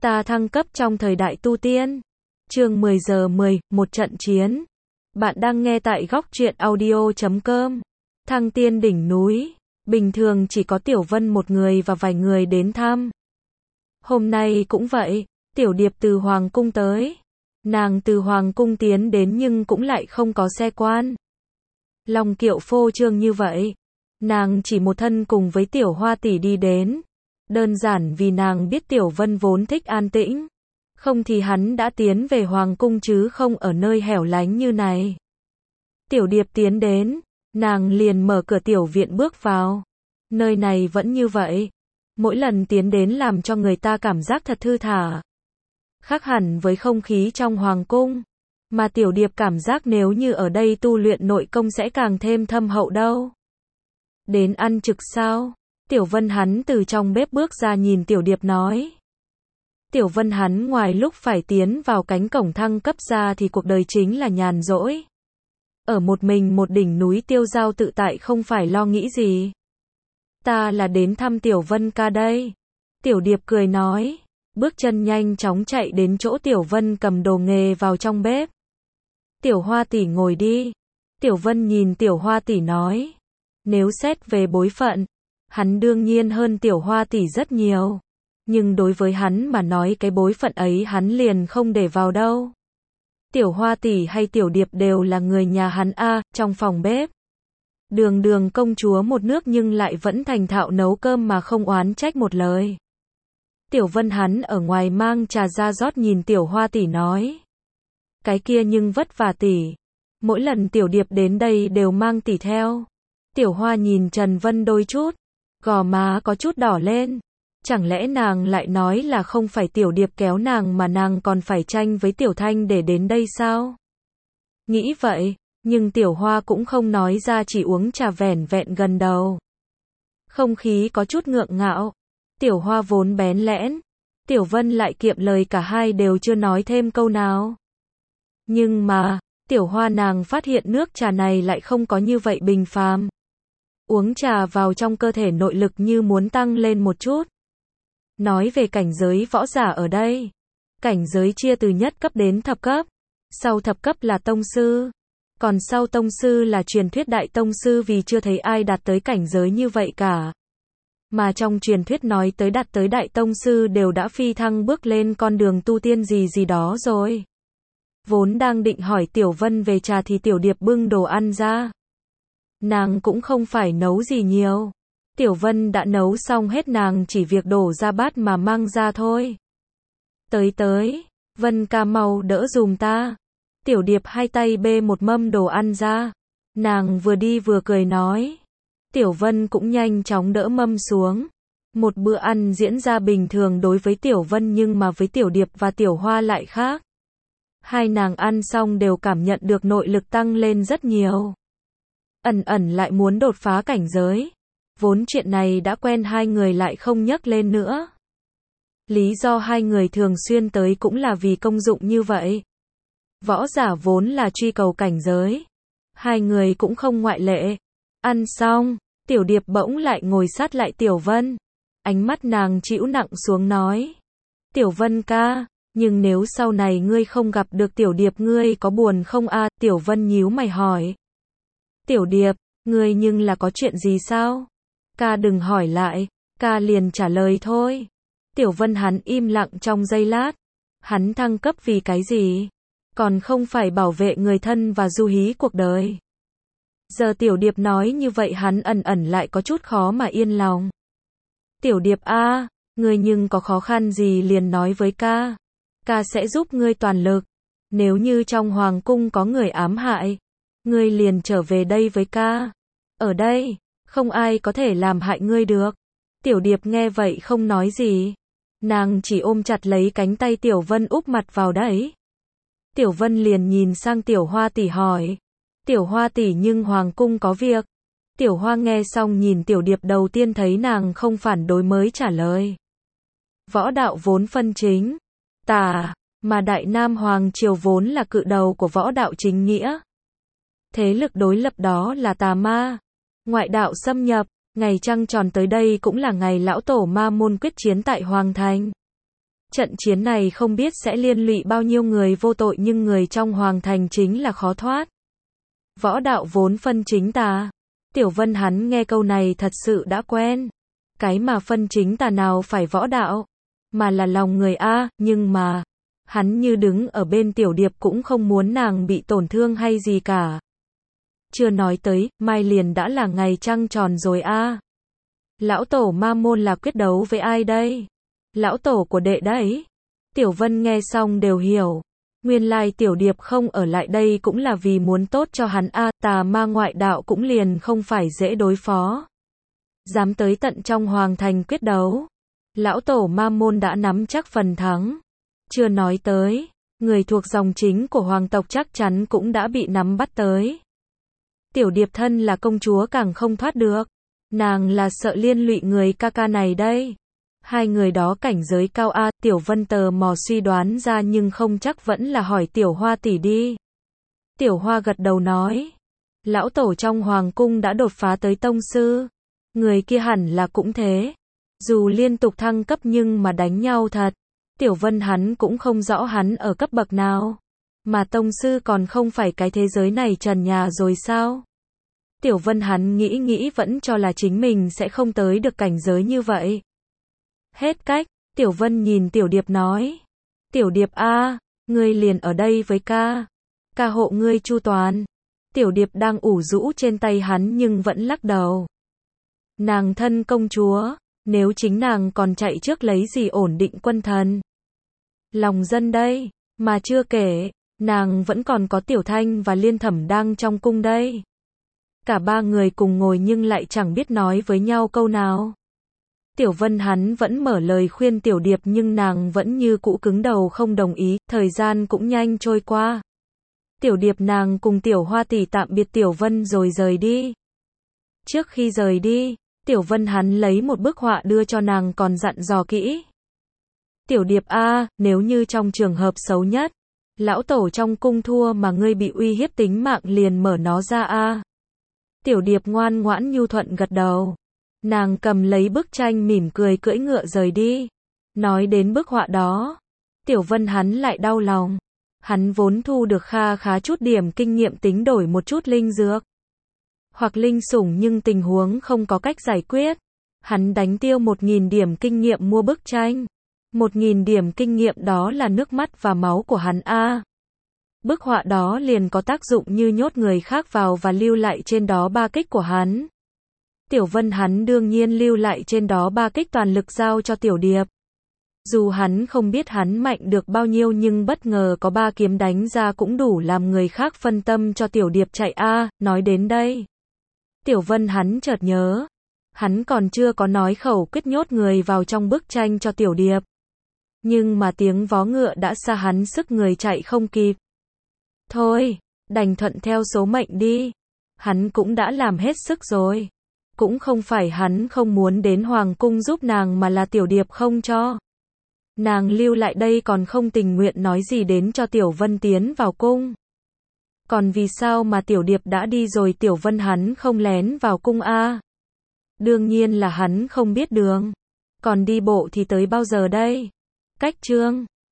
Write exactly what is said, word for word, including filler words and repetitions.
Ta thăng cấp trong thời đại tu tiên. Chương mười giờ mười, một trận chiến. Bạn đang nghe tại góc truyện audio chấm com. Thăng tiên đỉnh núi. Bình thường chỉ có Tiểu Vân một người và vài người đến thăm. Hôm nay cũng vậy, Tiểu Điệp từ Hoàng Cung tới. Nàng từ Hoàng Cung tiến đến nhưng cũng lại không có xe quan. Long kiệu phô trương như vậy. Nàng chỉ một thân cùng với Tiểu Hoa tỷ đi đến. Đơn giản vì nàng biết Tiểu Vân vốn thích an tĩnh. Không thì hắn đã tiến về Hoàng Cung chứ không ở nơi hẻo lánh như này. Tiểu Điệp tiến đến, nàng liền mở cửa tiểu viện bước vào. Nơi này vẫn như vậy. Mỗi lần tiến đến làm cho người ta cảm giác thật thư thả. Khác hẳn với không khí trong Hoàng Cung. Mà Tiểu Điệp cảm giác nếu như ở đây tu luyện nội công sẽ càng thêm thâm hậu đâu. Đến ăn trực sao? Tiểu Vân hắn từ trong bếp bước ra nhìn Tiểu Điệp nói. Tiểu Vân hắn ngoài lúc phải tiến vào cánh cổng thăng cấp ra thì cuộc đời chính là nhàn rỗi. Ở một mình một đỉnh núi tiêu dao tự tại không phải lo nghĩ gì. Ta là đến thăm Tiểu Vân ca đây. Tiểu Điệp cười nói. Bước chân nhanh chóng chạy đến chỗ Tiểu Vân cầm đồ nghề vào trong bếp. Tiểu Hoa tỷ ngồi đi. Tiểu Vân nhìn Tiểu Hoa tỷ nói. Nếu xét về bối phận, hắn đương nhiên hơn Tiểu Hoa tỷ rất nhiều. Nhưng đối với hắn mà nói cái bối phận ấy hắn liền không để vào đâu. Tiểu Hoa tỷ hay Tiểu Điệp đều là người nhà hắn a. Trong phòng bếp. Đường đường công chúa một nước nhưng lại vẫn thành thạo nấu cơm mà không oán trách một lời. Tiểu Vân hắn ở ngoài mang trà ra rót nhìn Tiểu Hoa tỷ nói. Cái kia nhưng vất vả tỷ. Mỗi lần Tiểu Điệp đến đây đều mang tỷ theo. Tiểu Hoa nhìn Trần Vân đôi chút. Gò má có chút đỏ lên. Chẳng lẽ nàng lại nói là không phải Tiểu Điệp kéo nàng mà nàng còn phải tranh với Tiểu Thanh để đến đây sao? Nghĩ vậy, nhưng Tiểu Hoa cũng không nói ra, chỉ uống trà vẻn vẹn gần đầu. Không khí có chút ngượng ngạo. Tiểu Hoa vốn bén lẽn. Tiểu Vân lại kiệm lời, cả hai đều chưa nói thêm câu nào. Nhưng mà, Tiểu Hoa nàng phát hiện nước trà này lại không có như vậy bình phàm. Uống trà vào trong cơ thể nội lực như muốn tăng lên một chút. Nói về cảnh giới võ giả ở đây. Cảnh giới chia từ nhất cấp đến thập cấp. Sau thập cấp là tông sư. Còn sau tông sư là truyền thuyết đại tông sư, vì chưa thấy ai đạt tới cảnh giới như vậy cả. Mà trong truyền thuyết nói tới đạt tới đại tông sư đều đã phi thăng bước lên con đường tu tiên gì gì đó rồi. Vốn đang định hỏi Tiểu Vân về trà thì Tiểu Điệp bưng đồ ăn ra. Nàng cũng không phải nấu gì nhiều. Tiểu Vân đã nấu xong hết, nàng chỉ việc đổ ra bát mà mang ra thôi. Tới tới, Vân ca mau đỡ dùm ta. Tiểu Điệp hai tay bê một mâm đồ ăn ra. Nàng vừa đi vừa cười nói. Tiểu Vân cũng nhanh chóng đỡ mâm xuống. Một bữa ăn diễn ra bình thường đối với Tiểu Vân nhưng mà với Tiểu Điệp và Tiểu Hoa lại khác. Hai nàng ăn xong đều cảm nhận được nội lực tăng lên rất nhiều. Ẩn ẩn lại muốn đột phá cảnh giới. Vốn chuyện này đã quen hai người lại không nhắc lên nữa. Lý do hai người thường xuyên tới cũng là vì công dụng như vậy. Võ giả vốn là truy cầu cảnh giới. Hai người cũng không ngoại lệ. Ăn xong, Tiểu Điệp bỗng lại ngồi sát lại Tiểu Vân. Ánh mắt nàng chĩu nặng xuống nói. Tiểu Vân ca, nhưng nếu sau này ngươi không gặp được Tiểu Điệp ngươi có buồn không a? Tiểu Vân nhíu mày hỏi. Tiểu Điệp, ngươi nhưng là có chuyện gì sao? Ca đừng hỏi lại, ca liền trả lời thôi. Tiểu Vân hắn im lặng trong giây lát. Hắn thăng cấp vì cái gì? Còn không phải bảo vệ người thân và du hí cuộc đời. Giờ Tiểu Điệp nói như vậy hắn ẩn ẩn lại có chút khó mà yên lòng. Tiểu Điệp a, ngươi nhưng có khó khăn gì liền nói với ca. Ca sẽ giúp ngươi toàn lực. Nếu như trong Hoàng Cung có người ám hại, ngươi liền trở về đây với ca. Ở đây, không ai có thể làm hại ngươi được. Tiểu Điệp nghe vậy không nói gì. Nàng chỉ ôm chặt lấy cánh tay Tiểu Vân úp mặt vào đấy. Tiểu Vân liền nhìn sang Tiểu Hoa tỷ hỏi. Tiểu Hoa tỷ nhưng Hoàng Cung có việc. Tiểu Hoa nghe xong nhìn Tiểu Điệp đầu tiên thấy nàng không phản đối mới trả lời. Võ đạo vốn phân chính, tà, mà Đại Nam Hoàng Triều vốn là cự đầu của võ đạo chính nghĩa. Thế lực đối lập đó là tà ma. Ngoại đạo xâm nhập, ngày trăng tròn tới đây cũng là ngày lão tổ ma môn quyết chiến tại Hoàng Thành. Trận chiến này không biết sẽ liên lụy bao nhiêu người vô tội nhưng người trong hoàng thành chính là khó thoát. Võ đạo vốn phân chính tà. Tiểu Vân hắn nghe câu này thật sự đã quen. Cái mà phân chính tà nào phải võ đạo, mà là lòng người a, nhưng mà, hắn như đứng ở bên Tiểu Điệp cũng không muốn nàng bị tổn thương hay gì cả. Chưa nói tới, mai liền đã là ngày trăng tròn rồi a. Lão tổ ma môn là quyết đấu với ai đây? Lão tổ của đệ đấy. Tiểu Vân nghe xong đều hiểu. Nguyên lai Tiểu Điệp không ở lại đây cũng là vì muốn tốt cho hắn a, tà ma ngoại đạo cũng liền không phải dễ đối phó. Dám tới tận trong hoàng thành quyết đấu. Lão tổ ma môn đã nắm chắc phần thắng. Chưa nói tới, người thuộc dòng chính của hoàng tộc chắc chắn cũng đã bị nắm bắt tới. Tiểu Điệp thân là công chúa càng không thoát được. Nàng là sợ liên lụy người ca ca này đây. Hai người đó cảnh giới cao a, Tiểu Vân tờ mò suy đoán ra nhưng không chắc vẫn là hỏi Tiểu Hoa tỷ đi. Tiểu Hoa gật đầu nói. Lão tổ trong hoàng cung đã đột phá tới tông sư. Người kia hẳn là cũng thế. Dù liên tục thăng cấp nhưng mà đánh nhau thật. Tiểu Vân hắn cũng không rõ hắn ở cấp bậc nào. Mà tông sư còn không phải cái thế giới này trần nhà rồi sao? Tiểu Vân hắn nghĩ nghĩ vẫn cho là chính mình sẽ không tới được cảnh giới như vậy. Hết cách, Tiểu Vân nhìn Tiểu Điệp nói. Tiểu Điệp a, ngươi liền ở đây với ca. Ca hộ ngươi chu toàn. Tiểu Điệp đang ủ rũ trên tay hắn nhưng vẫn lắc đầu. Nàng thân công chúa, nếu chính nàng còn chạy trước lấy gì ổn định quân thần. Lòng dân đây, mà chưa kể, nàng vẫn còn có Tiểu Thanh và Liên Thẩm đang trong cung đây. Cả ba người cùng ngồi nhưng lại chẳng biết nói với nhau câu nào. Tiểu Vân hắn vẫn mở lời khuyên Tiểu Điệp nhưng nàng vẫn như cũ cứng đầu không đồng ý, thời gian cũng nhanh trôi qua. Tiểu Điệp nàng cùng Tiểu Hoa tỷ tạm biệt Tiểu Vân rồi rời đi. Trước khi rời đi, Tiểu Vân hắn lấy một bức họa đưa cho nàng còn dặn dò kỹ. Tiểu Điệp a, nếu như trong trường hợp xấu nhất, lão tổ trong cung thua mà ngươi bị uy hiếp tính mạng liền mở nó ra a. Tiểu Điệp ngoan ngoãn nhu thuận gật đầu. Nàng cầm lấy bức tranh mỉm cười cưỡi ngựa rời đi. Nói đến bức họa đó, Tiểu Vân hắn lại đau lòng. Hắn vốn thu được kha khá chút điểm kinh nghiệm tính đổi một chút linh dược. Hoặc linh sủng nhưng tình huống không có cách giải quyết. Hắn đánh tiêu một nghìn điểm kinh nghiệm mua bức tranh. Một nghìn điểm kinh nghiệm đó là nước mắt và máu của hắn a. Bức họa đó liền có tác dụng như nhốt người khác vào và lưu lại trên đó ba kích của hắn. Tiểu Vân hắn đương nhiên lưu lại trên đó ba kích toàn lực giao cho Tiểu Điệp. Dù hắn không biết hắn mạnh được bao nhiêu nhưng bất ngờ có ba kiếm đánh ra cũng đủ làm người khác phân tâm cho Tiểu Điệp chạy a. Nói đến đây, Tiểu Vân hắn chợt nhớ, hắn còn chưa có nói khẩu quyết nhốt người vào trong bức tranh cho Tiểu Điệp. Nhưng mà tiếng vó ngựa đã xa hắn sức người chạy không kịp. Thôi, đành thuận theo số mệnh đi. Hắn cũng đã làm hết sức rồi. Cũng không phải hắn không muốn đến hoàng cung giúp nàng mà là Tiểu Điệp không cho. Nàng lưu lại đây còn không tình nguyện nói gì đến cho Tiểu Vân tiến vào cung. Còn vì sao mà Tiểu Điệp đã đi rồi Tiểu Vân hắn không lén vào cung a? Đương nhiên là hắn không biết đường. Còn đi bộ thì tới bao giờ đây? Cách chương